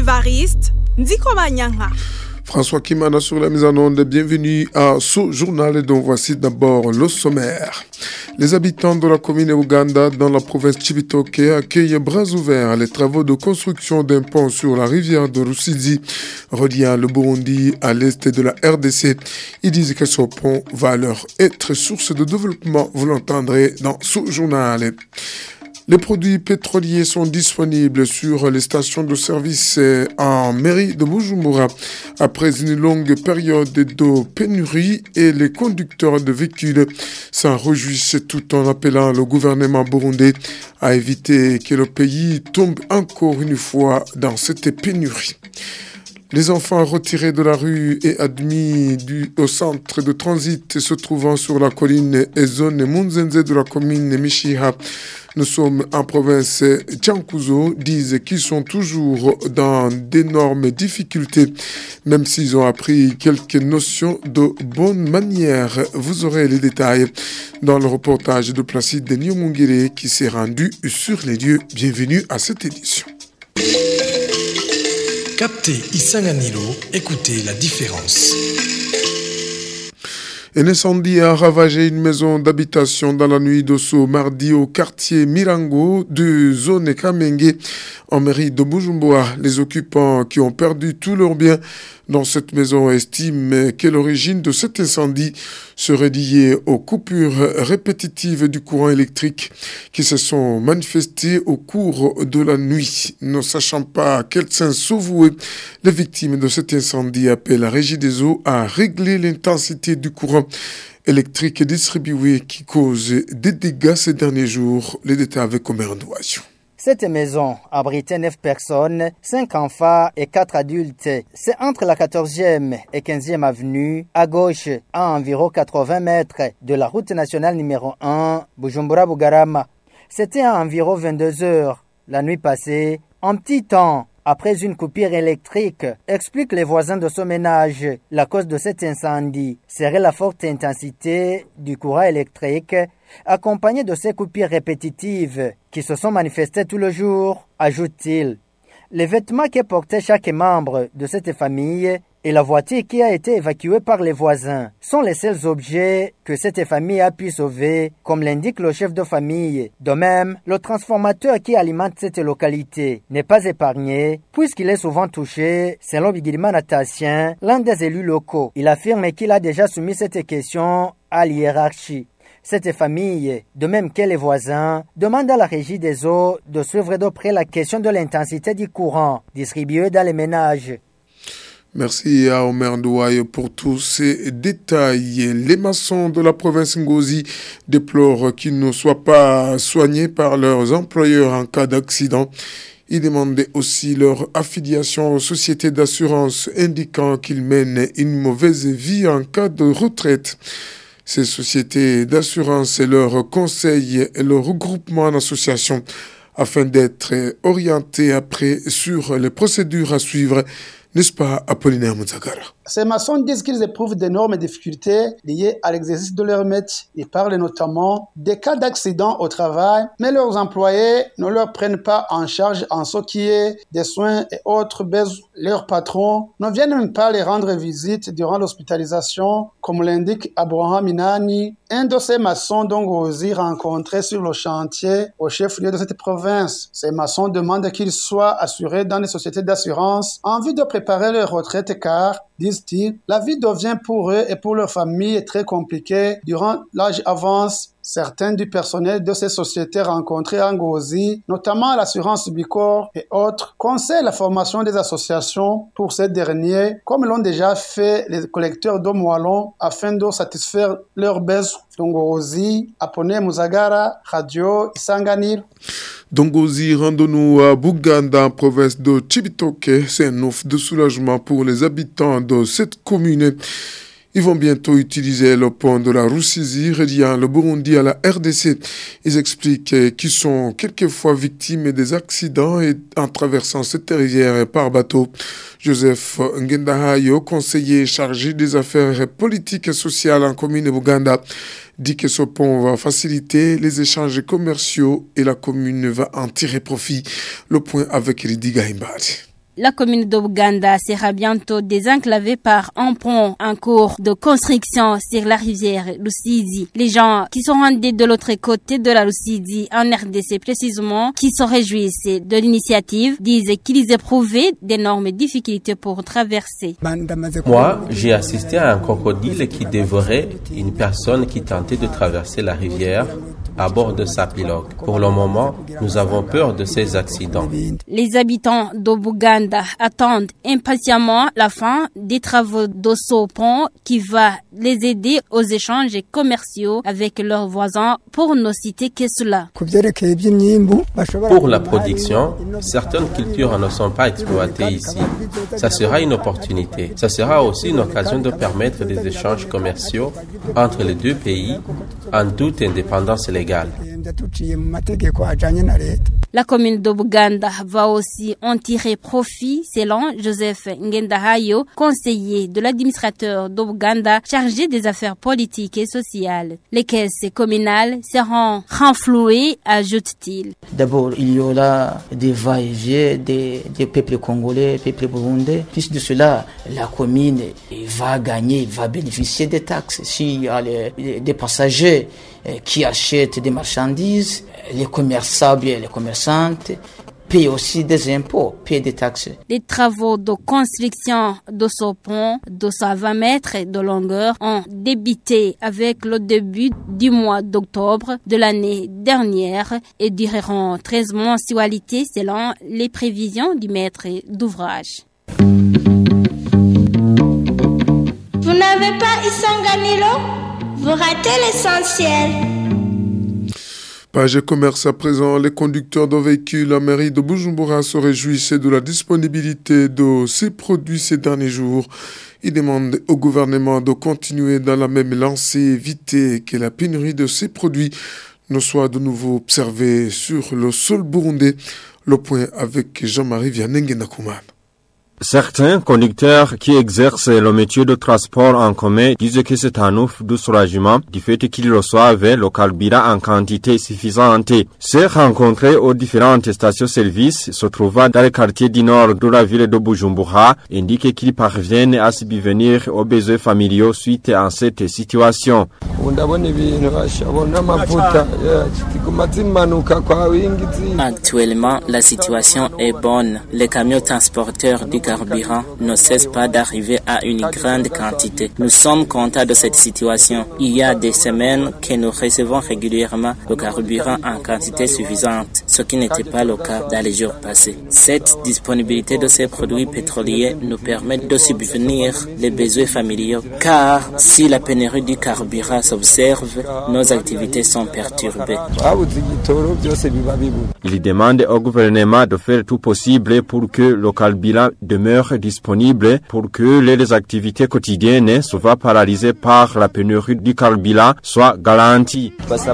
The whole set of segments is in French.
Évariste Ndikomanyanga. François Kimana sur la mise en onde, bienvenue à ce journal dont voici d'abord le sommaire. Les habitants de la commune Uganda dans la province Cibitoke accueillent bras ouverts les travaux de construction d'un pont sur la rivière de Rusizi, reliant le Burundi à l'est de la RDC. Ils disent que ce pont va leur être source de développement, vous l'entendrez dans ce journal. Les produits pétroliers sont disponibles sur les stations de service en mairie de Bujumbura après une longue période de pénurie et les conducteurs de véhicules s'en réjouissent tout en appelant le gouvernement burundais à éviter que le pays tombe encore une fois dans cette pénurie. Les enfants retirés de la rue et admis au centre de transit se trouvant sur la colline et zone Munzenze de la commune Mishiha, nous sommes en province Tchankuzo, disent qu'ils sont toujours dans d'énormes difficultés, même s'ils ont appris quelques notions de bonne manière. Vous aurez les détails dans le reportage de Placide Nyomungire qui s'est rendu sur les lieux. Bienvenue à cette édition. Captez Isanganilo, écoutez la différence. Un incendie a ravagé une maison d'habitation dans la nuit de ce mardi au quartier Mirango de zone Kamenge en mairie de Bujumbura. Les occupants qui ont perdu tous leurs biens dans cette maison estiment que l'origine de cet incendie serait liée aux coupures répétitives du courant électrique qui se sont manifestées au cours de la nuit. Ne sachant pas à quel sens s'avouer, les victimes de cet incendie appellent la Régie des eaux à régler l'intensité du courant électrique distribué qui cause des dégâts ces derniers jours. Les détails avec Omer Ndouassio. Cette maison abritait 9 personnes, 5 enfants et 4 adultes. C'est entre la 14e et 15e avenue, à gauche, à environ 80 mètres de la route nationale numéro 1, Bujumbura-Bugarama. C'était à environ 22 heures, la nuit passée, en petit temps. Après une coupure électrique, expliquent les voisins de ce ménage. La cause de cet incendie serait la forte intensité du courant électrique, accompagnée de ces coupures répétitives qui se sont manifestées tout le jour, ajoute-t-il. Les vêtements que portait chaque membre de cette famille et la voiture qui a été évacuée par les voisins sont les seuls objets que cette famille a pu sauver, comme l'indique le chef de famille. De même, le transformateur qui alimente cette localité n'est pas épargné, puisqu'il est souvent touché, selon Bigirimana Tassien, l'un des élus locaux. Il affirme qu'il a déjà soumis cette question à l'hiérarchie. Cette famille, de même que les voisins, demande à la Régie des eaux de suivre de près la question de l'intensité du courant distribué dans les ménages. Merci à Omer Ndouaye pour tous ces détails. Les maçons de la province Ngozi déplorent qu'ils ne soient pas soignés par leurs employeurs en cas d'accident. Ils demandaient aussi leur affiliation aux sociétés d'assurance, indiquant qu'ils mènent une mauvaise vie en cas de retraite. Ces sociétés d'assurance et leurs conseils et leur regroupement en association afin d'être orientés après sur les procédures à suivre. N'est-ce pas, Apollinaire Moutzagara? Ces maçons disent qu'ils éprouvent d'énormes difficultés liées à l'exercice de leur métier. Ils parlent notamment des cas d'accident au travail, mais leurs employés ne leur prennent pas en charge en ce qui est des soins et autres besoins. Leurs patrons ne viennent même pas les rendre visite durant l'hospitalisation, comme l'indique Abraham Minani, un de ces maçons d'Ongozi rencontré sur le chantier au chef-lieu de cette province. Ces maçons demandent qu'ils soient assurés dans les sociétés d'assurance en vue de préparer leur retraite car, disent-ils, la vie devient pour eux et pour leur famille très compliquée durant l'âge avance. Certains du personnel de ces sociétés rencontrées en Ngozi, notamment l'assurance Bicor et autres, conseillent la formation des associations pour ces derniers, comme l'ont déjà fait les collecteurs d'eau moellon afin de satisfaire leurs besoins. Ngozi, Apollinaire Moutzagara, Radio Isanganilo. Dongozi, rendons-nous à Buganda, en province de Cibitoke. C'est un offre de soulagement pour les habitants de cette commune. Ils vont bientôt utiliser le pont de la Rusizi, reliant le Burundi à la RDC. Ils expliquent qu'ils sont quelquefois victimes des accidents et en traversant cette rivière par bateau. Joseph Ngendahayo, conseiller chargé des affaires politiques et sociales en commune Buganda, dit que ce pont va faciliter les échanges commerciaux et la commune va en tirer profit. Le point avec Ridiga Himbari. La commune de Buganda sera bientôt désenclavée par un pont en cours de construction sur la rivière Rusizi. Les gens qui sont rendus de l'autre côté de la Rusizi, en RDC précisément, qui se réjouissent de l'initiative, disent qu'ils éprouvaient d'énormes difficultés pour traverser. Moi, j'ai assisté à un crocodile qui dévorait une personne qui tentait de traverser la rivière à bord de sa pirogue. Pour le moment, nous avons peur de ces accidents. Les habitants de Buganda attendent impatiemment la fin des travaux de ce pont qui va les aider aux échanges commerciaux avec leurs voisins, pour ne citer que cela. Pour la production, certaines cultures ne sont pas exploitées ici. Ça sera une opportunité. Ça sera aussi une occasion de permettre des échanges commerciaux entre les deux pays en toute indépendance légale. La commune de Buganda va aussi en tirer profit, selon Joseph Ngendahayo, conseiller de l'administrateur de Buganda chargé des affaires politiques et sociales. Les caisses communales seront renflouées, ajoute-t-il. D'abord, il y aura des va-et-vient des peuples congolais, peuples burundais. Plus de cela, la commune va gagner, va bénéficier des taxes. S'il y a des passagers qui achètent des marchandises, les commerçables et les commerçantes payent aussi des impôts, payent des taxes. Les travaux de construction de ce pont de 120 mètres de longueur ont débuté avec le début du mois d'octobre de l'année dernière et dureront 13 mensualités selon les prévisions du maître d'ouvrage. Vous n'avez pas Isanganilo? Vous ratez l'essentiel. Page commerce à présent, les conducteurs de véhicules à mairie de Bujumbura se réjouissent de la disponibilité de ces produits ces derniers jours. Ils demandent au gouvernement de continuer dans la même lancée et éviter que la pénurie de ces produits ne soit de nouveau observée sur le sol burundais. Le point avec Jean-Marie Vianney-Ngendakumana. Certains conducteurs qui exercent le métier de transport en commun disent que c'est un ouf de soulagement du fait qu'ils reçoivent le carburant en quantité suffisante. Ces rencontrés aux différentes stations-service se trouvant dans le quartier du nord de la ville de Bujumbura indiquent qu'ils parviennent à subvenir aux besoins familiaux suite à cette situation. Actuellement, la situation est bonne. Les camions transporteurs du carburant ne cessent pas d'arriver à une grande quantité. Nous sommes contents de cette situation. Il y a des semaines que nous recevons régulièrement le carburant en quantité suffisante, ce qui n'était pas le cas dans les jours passés. Cette disponibilité de ces produits pétroliers nous permet de subvenir les besoins familiaux, car si la pénurie du carburant s'observe, nos activités sont perturbées. Il demande au gouvernement de faire tout possible pour que le carburant demeure disponible, pour que les activités quotidiennes soient paralysées par la pénurie du carburant soient garanties.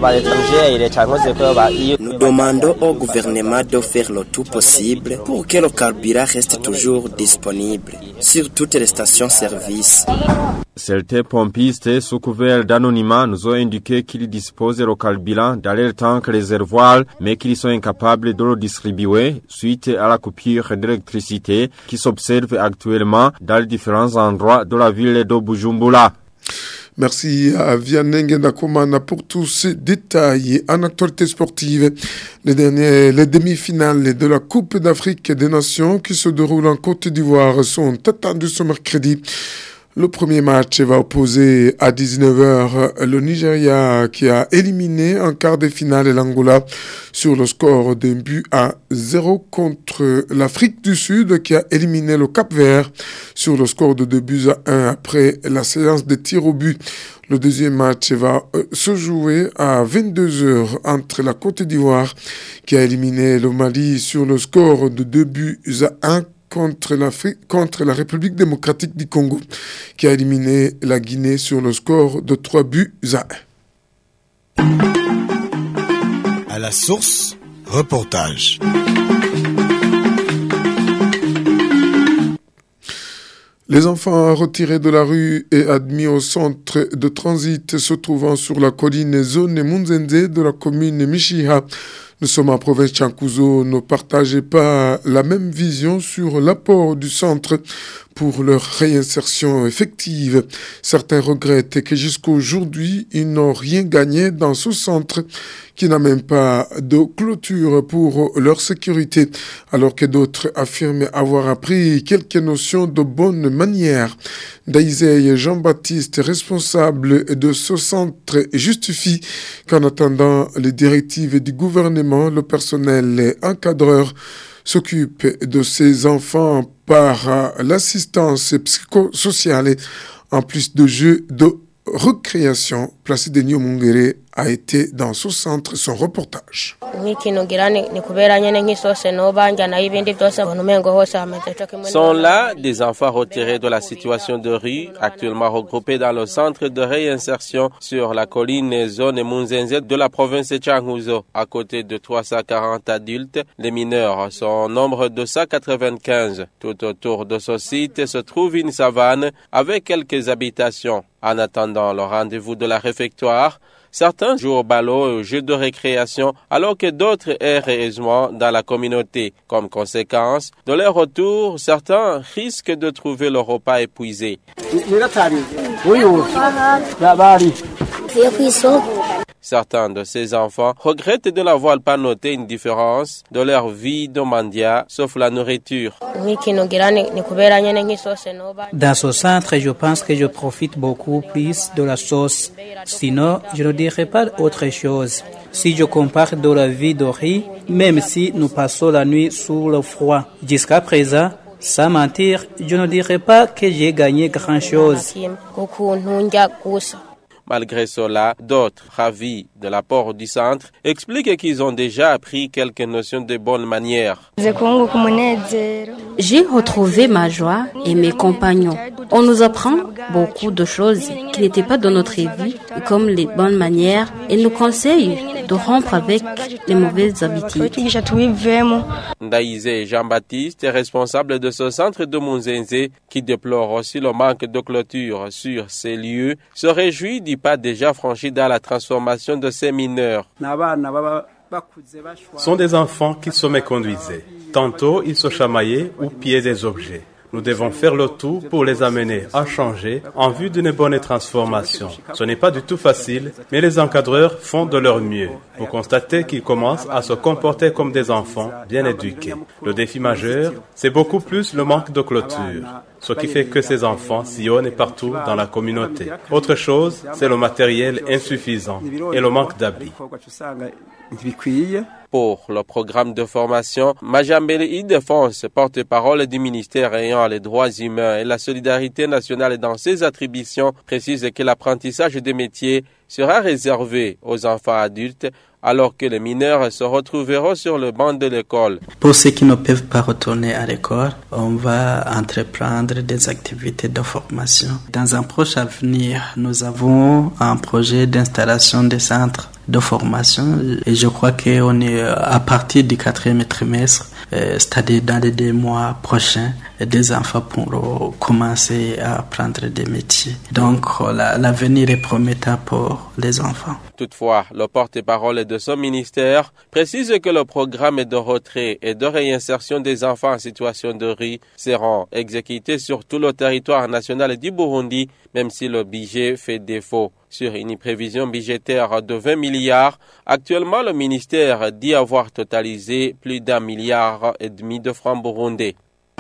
Nous demandons au gouvernement de faire le tout possible pour que le carburant reste toujours disponible sur toutes les stations-service. Certains pompistes, sous couvert d'anonymat, nous ont indiqué qu'ils disposent le carburant dans leur tank réservoir, mais qu'ils sont incapables de le distribuer suite à la coupure d'électricité qui s'observe actuellement dans les différents endroits de la ville de Bujumbura. Merci à Vianney Ngendakumana pour tous ces détails. En actualité sportive, les demi-finales de la Coupe d'Afrique des Nations qui se déroulent en Côte d'Ivoire sont attendues ce mercredi. Le premier match va opposer à 19h le Nigeria qui a éliminé en quart de finale l'Angola sur le score d'un but à 0 contre l'Afrique du Sud qui a éliminé le Cap-Vert sur le score de 2 buts à 1 après la séance de tir au but. Le deuxième match va se jouer à 22h entre la Côte d'Ivoire qui a éliminé le Mali sur le score de 2 buts à 1 contre la République démocratique du Congo, qui a éliminé la Guinée sur le score de 3 buts à 1. À la source, reportage. Les enfants retirés de la rue et admis au centre de transit se trouvant sur la colline zone Munzenze de la commune Mishiha Nous sommes en province Chankuzo, ne partagez pas la même vision sur l'apport du centre pour leur réinsertion effective. Certains regrettent que jusqu'à aujourd'hui, ils n'ont rien gagné dans ce centre qui n'a même pas de clôture pour leur sécurité, alors que d'autres affirment avoir appris quelques notions de bonne manière. Daïsei Jean-Baptiste, responsable de ce centre, justifie qu'en attendant les directives du gouvernement, le personnel encadreur s'occupe de ces enfants par l'assistance psychosociale en plus de jeux de recréation. Placide Nyomungere a été dans ce centre, son reportage. Sont là des enfants retirés de la situation de rue, actuellement regroupés dans le centre de réinsertion sur la colline zone Munzenze de la province de Chankuzo. À côté de 340 adultes, les mineurs sont au nombre de 195. Tout autour de ce site se trouve une savane avec quelques habitations. En attendant le rendez-vous de la réfectoire, certains jouent au ballot et aux jeux de récréation, alors que d'autres errent heureusement dans la communauté. Comme conséquence, de leur retour, certains risquent de trouver le repas épuisé. Certains de ces enfants regrettent de n'avoir pas noté une différence de leur vie de mendiant, sauf la nourriture. Dans ce centre, je pense que je profite beaucoup plus de la sauce. Sinon, je ne dirais pas autre chose. Si je compare de la vie de riz, même si nous passons la nuit sous le froid, jusqu'à présent, sans mentir, je ne dirais pas que j'ai gagné grand-chose. Malgré cela, d'autres, ravis de l'apport du centre, expliquent qu'ils ont déjà appris quelques notions de bonne manière. J'ai retrouvé ma joie et mes compagnons. On nous apprend beaucoup de choses qui n'étaient pas dans notre vie, comme les bonnes manières, et nous conseille de rompre avec les mauvaises habitudes. Daïsei Jean-Baptiste est responsable de ce centre de Munzenze qui déplore aussi le manque de clôture sur ces lieux, se réjouit du pas déjà franchi dans la transformation de ces mineurs. Sont des enfants qui se méconduisaient. Tantôt, ils se chamaillaient ou pillaient des objets. Nous devons faire le tout pour les amener à changer en vue d'une bonne transformation. Ce n'est pas du tout facile, mais les encadreurs font de leur mieux. Vous constatez qu'ils commencent à se comporter comme des enfants bien éduqués. Le défi majeur, c'est beaucoup plus le manque de clôture, ce qui fait que ces enfants sillonnent partout dans la communauté. Autre chose, c'est le matériel insuffisant et le manque d'habits. Pour le programme de formation, Majambele Ildefonse, porte-parole du ministère ayant les droits humains et la solidarité nationale dans ses attributions, précise que l'apprentissage des métiers sera réservé aux enfants adultes, alors que les mineurs se retrouveront sur le banc de l'école. Pour ceux qui ne peuvent pas retourner à l'école, on va entreprendre des activités de formation. Dans un proche avenir, nous avons un projet d'installation des centres de formation et je crois qu'on est à partir du 4e trimestre, c'est-à-dire dans les 2 mois prochains, des enfants pourront commencer à apprendre des métiers. Donc l'avenir est prometteur pour les enfants. Toutefois, le porte-parole de ce ministère précise que le programme de retrait et de réinsertion des enfants en situation de rue seront exécutés sur tout le territoire national du Burundi, même si le budget fait défaut. Sur une prévision budgétaire de 20 milliards, actuellement le ministère dit avoir totalisé plus d'1,5 milliard de francs burundais.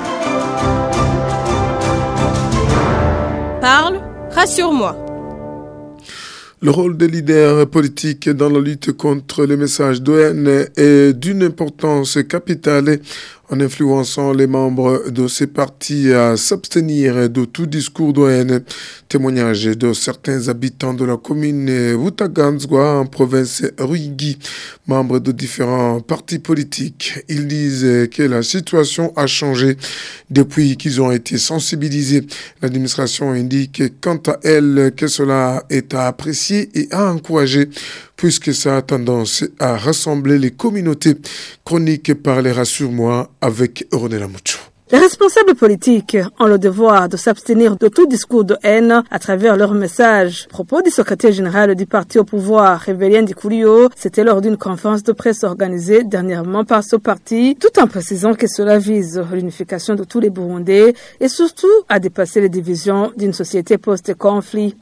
Parle, rassure-moi. Le rôle des leaders politiques dans la lutte contre les messages de haine est d'une importance capitale en influençant les membres de ces partis à s'abstenir de tout discours de haine. Témoignage de certains habitants de la commune Wutaganzwa en province Ruigi, membres de différents partis politiques. Ils disent que la situation a changé depuis qu'ils ont été sensibilisés. L'administration indique quant à elle que cela est à apprécier et à encourager puisque ça a tendance à rassembler les communautés. Chronique par les Rassure-moi avec Ronela Mucho. Les responsables politiques ont le devoir de s'abstenir de tout discours de haine à travers leurs messages. Propos du secrétaire général du parti au pouvoir, Révélien Dikurio, c'était lors d'une conférence de presse organisée dernièrement par ce parti, tout en précisant que cela vise l'unification de tous les Burundais et surtout à dépasser les divisions d'une société post-conflit.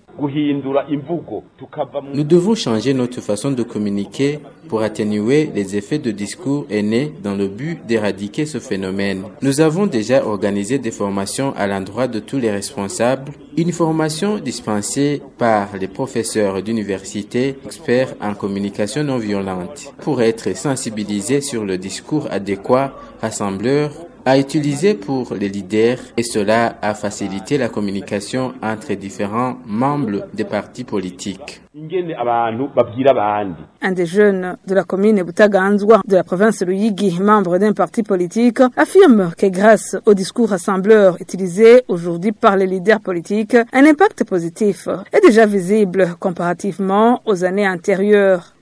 Nous devons changer notre façon de communiquer pour atténuer les effets de discours haineux dans le but d'éradiquer ce phénomène. Nous avons déjà organisé des formations à l'endroit de tous les responsables, une formation dispensée par les professeurs d'université, experts en communication non violente, pour être sensibilisés sur le discours adéquat, rassembleur, à utiliser pour les leaders, et cela a facilité la communication entre différents membres des partis politiques. Un des jeunes de la commune Butaganzwa de la province de Ruyigi, membre d'un parti politique, affirme que grâce au discours rassembleur utilisé aujourd'hui par les leaders politiques, un impact positif est déjà visible comparativement aux années antérieures.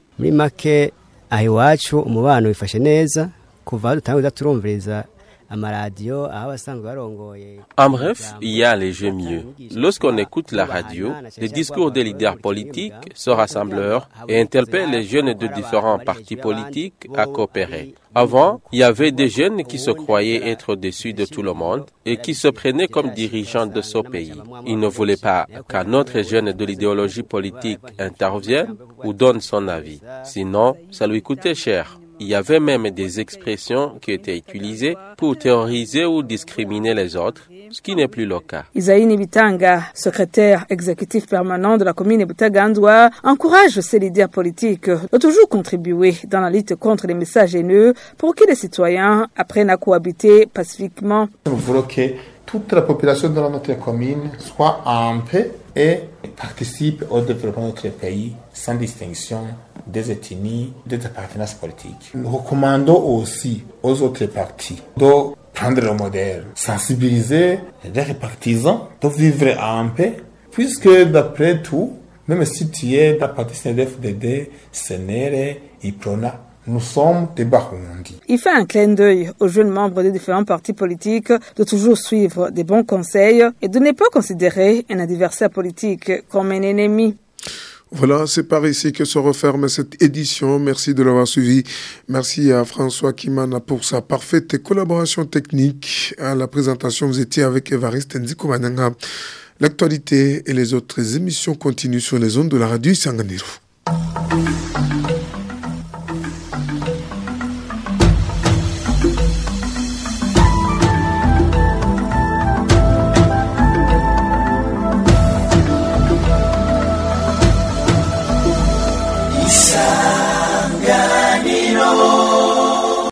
En bref, il y a les jeux mieux. Lorsqu'on écoute la radio, les discours des leaders politiques sont rassembleurs et interpellent les jeunes de différents partis politiques à coopérer. Avant, il y avait des jeunes qui se croyaient être au-dessus de tout le monde et qui se prenaient comme dirigeants de ce pays. Ils ne voulaient pas qu'un autre jeune de l'idéologie politique intervienne ou donne son avis. Sinon, ça lui coûtait cher. Il y avait même des expressions qui étaient utilisées pour terroriser ou discriminer les autres, ce qui n'est plus le cas. Isaïe Nibitanga, secrétaire exécutif permanent de la commune Butaganzwa, encourage ces leaders politiques de toujours contribuer dans la lutte contre les messages haineux pour que les citoyens apprennent à cohabiter pacifiquement. Nous voulons que toute la population de notre commune soit en paix et participe au développement de notre pays sans distinction des ethnies, des appartenances politiques. Nous recommandons aussi aux autres partis de prendre le modèle, sensibiliser les partisans de vivre en paix, puisque d'après tout, même si tu es dans la partie CNDD, CNR, IPRONA, nous sommes des Barundi. Il fait un clin d'œil aux jeunes membres des différents partis politiques de toujours suivre des bons conseils et de ne pas considérer un adversaire politique comme un ennemi. Voilà, c'est par ici que se referme cette édition. Merci de l'avoir suivi. Merci à François Kimana pour sa parfaite collaboration technique. À la présentation, vous étiez avec Évariste Ndikomananga. L'actualité et les autres émissions continuent sur les ondes de la radio Isanganiro.